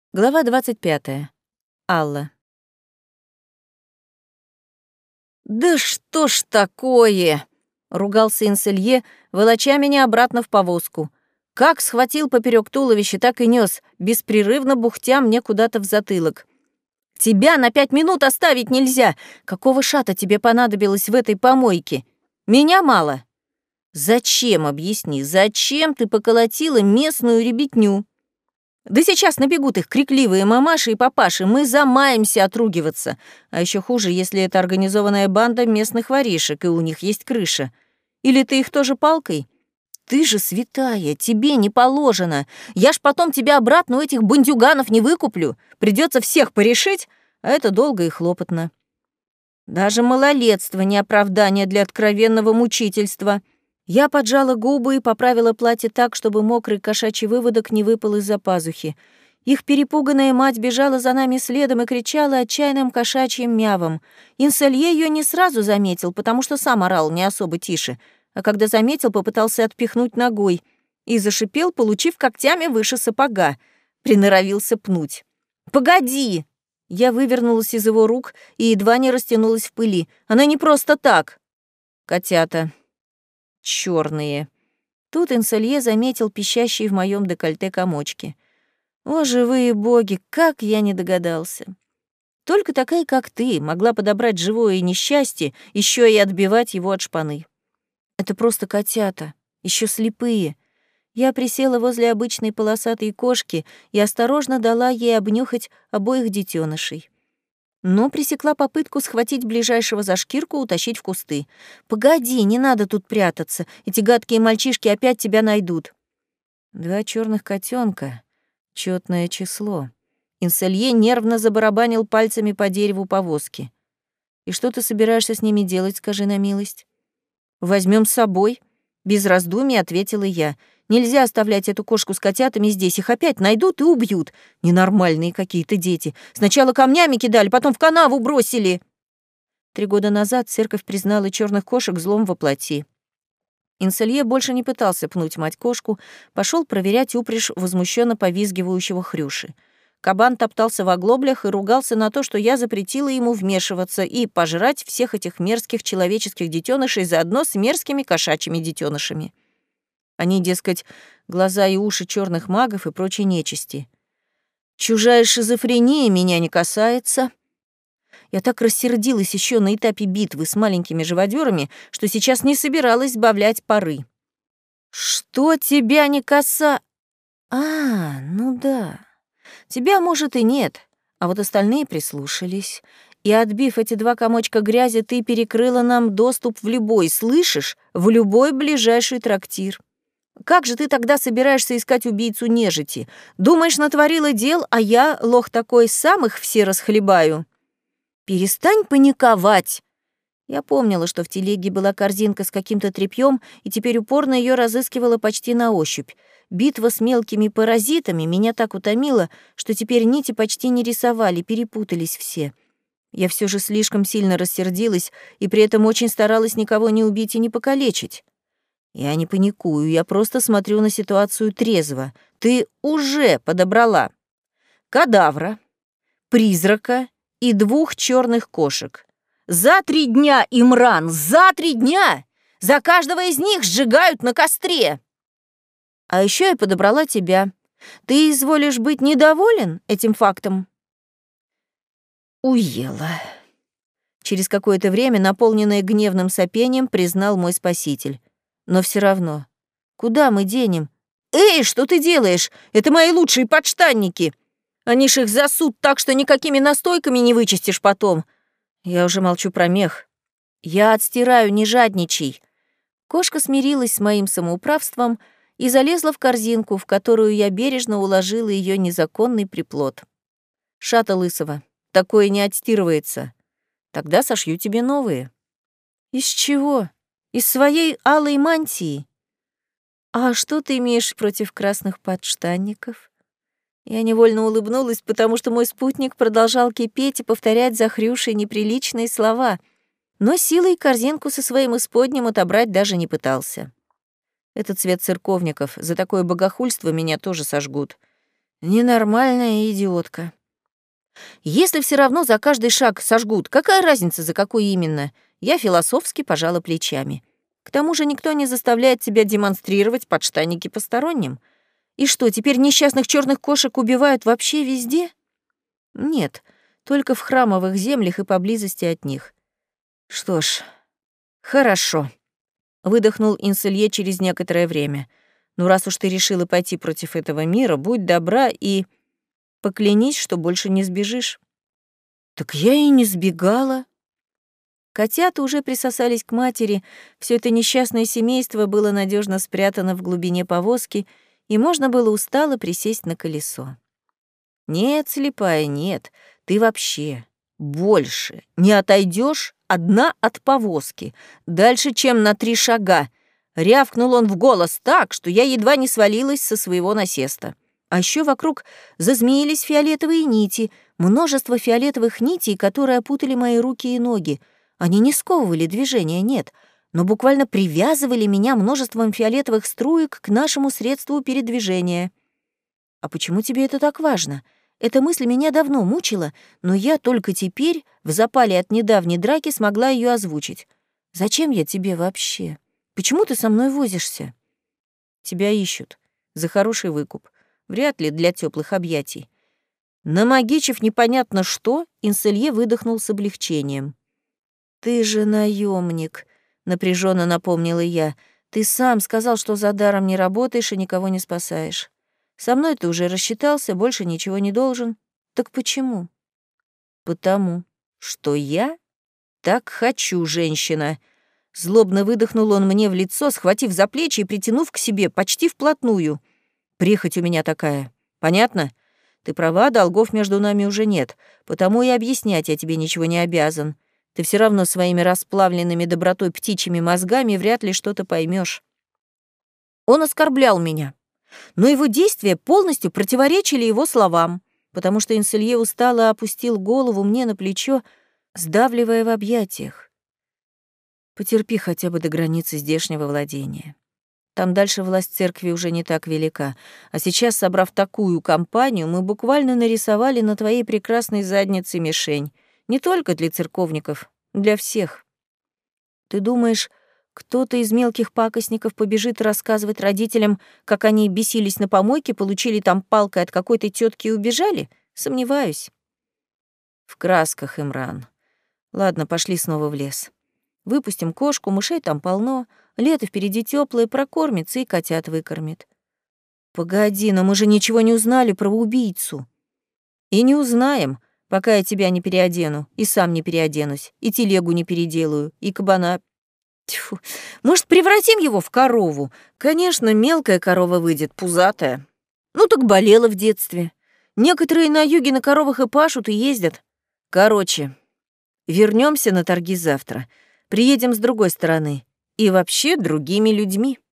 Глава 25. Алла. «Да что ж такое?» — ругался Инселье, волоча меня обратно в повозку. Как схватил поперек туловища, так и нёс, беспрерывно бухтя мне куда-то в затылок. «Тебя на 5 минут оставить нельзя! Какого шата тебе понадобилось в этой помойке? Меня мало!» «Зачем, объясни, зачем ты поколотила местную ребятню?» «Да сейчас набегут их крикливые мамаши и папаши, мы замаемся отругиваться. А еще хуже, если это организованная банда местных воришек, и у них есть крыша. Или ты их тоже палкой? Ты же святая, тебе не положено. Я ж потом тебя обратно у этих бандюганов не выкуплю. Придется всех порешить, а это долго и хлопотно. Даже малолетство не оправдание для откровенного мучительства». Я поджала губы и поправила платье так, чтобы мокрый кошачий выводок не выпал из-за пазухи. Их перепуганная мать бежала за нами следом и кричала отчаянным кошачьим мявом. Инселье ее не сразу заметил, потому что сам орал не особо тише, а когда заметил, попытался отпихнуть ногой и зашипел, получив когтями выше сапога. Приноровился пнуть. «Погоди!» Я вывернулась из его рук и едва не растянулась в пыли. «Она не просто так!» «Котята. Чёрные». Тут Инселье заметил пищащие в моём декольте комочки. О, живые боги, как я не догадался. Только такая, как ты, могла подобрать живое несчастье, ещё и отбивать его от шпаны. Это просто котята, ещё слепые. Я присела возле обычной полосатой кошки и осторожно дала ей обнюхать обоих детёнышей. Но пресекла попытку схватить ближайшего за шкирку, утащить в кусты. «Погоди, не надо тут прятаться, эти гадкие мальчишки опять тебя найдут». 2 чёрных котёнка, чётное число. Инселье нервно забарабанил пальцами по дереву повозки. «И что ты собираешься с ними делать, скажи на милость?» «Возьмём с собой», — без раздумий ответила я. «Нельзя оставлять эту кошку с котятами здесь, их опять найдут и убьют. Ненормальные какие-то дети. Сначала камнями кидали, потом в канаву бросили». 3 года назад церковь признала чёрных кошек злом во плоти. Инселье больше не пытался пнуть мать-кошку, пошёл проверять упряжь возмущённо повизгивающего Хрюши. Кабан топтался в оглоблях и ругался на то, что я запретила ему вмешиваться и пожрать всех этих мерзких человеческих детёнышей заодно с мерзкими кошачьими детёнышами. Они, дескать, глаза и уши чёрных магов и прочей нечисти. Чужая шизофрения меня не касается. Я так рассердилась ещё на этапе битвы с маленькими живодёрами, что сейчас не собиралась сбавлять пары. «Что тебя не каса...» ну да. Тебя, может, и нет, а вот остальные прислушались. И, отбив эти 2 комочка грязи, ты перекрыла нам доступ в любой, слышишь, в любой ближайший трактир. Как же ты тогда собираешься искать убийцу нежити? Думаешь, натворила дел, а я, лох такой, сам их все расхлебаю? Перестань паниковать. Я помнила, что в телеге была корзинка с каким-то тряпьем, и теперь упорно ее разыскивала почти на ощупь. Битва с мелкими паразитами меня так утомила, что теперь нити почти не рисовали, перепутались все. Я все же слишком сильно рассердилась и при этом очень старалась никого не убить и не покалечить. Я не паникую, я просто смотрю на ситуацию трезво. Ты уже подобрала кадавра, призрака и 2 чёрных кошек. За 3 дня, Имран, за 3 дня! За каждого из них сжигают на костре! А ещё я подобрала тебя. Ты изволишь быть недоволен этим фактом?» Уела. Через какое-то время, наполненное гневным сопением, признал мой спаситель. Но все равно. Куда мы денем? «Эй, что ты делаешь? Это мои лучшие подштанники! Они ж их засут так, что никакими настойками не вычистишь потом!» Я уже молчу про мех. «Я отстираю, не жадничай!» Кошка смирилась с моим самоуправством и залезла в корзинку, в которую я бережно уложила ее незаконный приплод. «Шата лысого, такое не отстирывается. Тогда сошью тебе новые». «Из чего? Из своей алой мантии?» «А что ты имеешь против красных подштанников?» Я невольно улыбнулась, потому что мой спутник продолжал кипеть и повторять за Хрюшей неприличные слова, но силой корзинку со своим исподним отобрать даже не пытался. Этот цвет церковников, за такое богохульство меня тоже сожгут. Ненормальная идиотка. Если все равно за каждый шаг сожгут, какая разница, за какой именно? Я философски пожала плечами. К тому же никто не заставляет тебя демонстрировать подштанники посторонним. И что, теперь несчастных черных кошек убивают вообще везде? Нет, только в храмовых землях и поблизости от них. Что ж, хорошо, выдохнул Инселье через некоторое время. Ну, раз уж ты решила пойти против этого мира, будь добра и поклянись, что больше не сбежишь. Так я и не сбегала. Котята уже присосались к матери, все это несчастное семейство было надежно спрятано в глубине повозки, и можно было устало присесть на колесо. Нет, слепая, нет, ты вообще больше не отойдешь одна от повозки, дальше, чем на 3 шага. Рявкнул он в голос так, что я едва не свалилась со своего насеста. А еще вокруг зазмеились фиолетовые нити, множество фиолетовых нитей, которые опутали мои руки и ноги. Они не сковывали движения, нет, но буквально привязывали меня множеством фиолетовых струек к нашему средству передвижения. А почему тебе это так важно? Эта мысль меня давно мучила, но я только теперь, в запале от недавней драки, смогла ее озвучить. Зачем я тебе вообще? Почему ты со мной возишься? Тебя ищут. За хороший выкуп. Вряд ли для теплых объятий. Намагичив непонятно что, Инселье выдохнул с облегчением. «Ты же наемник, напряженно напомнила я. «Ты сам сказал, что за даром не работаешь и никого не спасаешь. Со мной ты уже рассчитался, больше ничего не должен. Так почему?» «Потому что я так хочу, женщина». Злобно выдохнул он мне в лицо, схватив за плечи и притянув к себе почти вплотную. «Прихоть у меня такая. Понятно? Ты права, долгов между нами уже нет, потому и объяснять я тебе ничего не обязан. Ты все равно своими расплавленными добротой птичьими мозгами вряд ли что-то поймешь. Он оскорблял меня, но его действия полностью противоречили его словам, потому что Инселье устало опустил голову мне на плечо, сдавливая в объятиях. «Потерпи хотя бы до границы здешнего владения. Там дальше власть церкви уже не так велика, а сейчас, собрав такую компанию, мы буквально нарисовали на твоей прекрасной заднице мишень. Не только для церковников, для всех. Ты думаешь, кто-то из мелких пакостников побежит рассказывать родителям, как они бесились на помойке, получили там палкой от какой-то тётки и убежали? Сомневаюсь. В красках, Имран. Ладно, пошли снова в лес. Выпустим кошку, мышей там полно, лето впереди тёплое, прокормится и котят выкормит. Погоди, но мы же ничего не узнали про убийцу. И не узнаем, пока я тебя не переодену, и сам не переоденусь, и телегу не переделаю, и кабана... Тьфу. Может, превратим его в корову? Конечно, мелкая корова выйдет, пузатая. Ну так болела в детстве. Некоторые на юге на коровах и пашут, и ездят. Короче, вернемся на торги завтра. Приедем с другой стороны. И вообще другими людьми.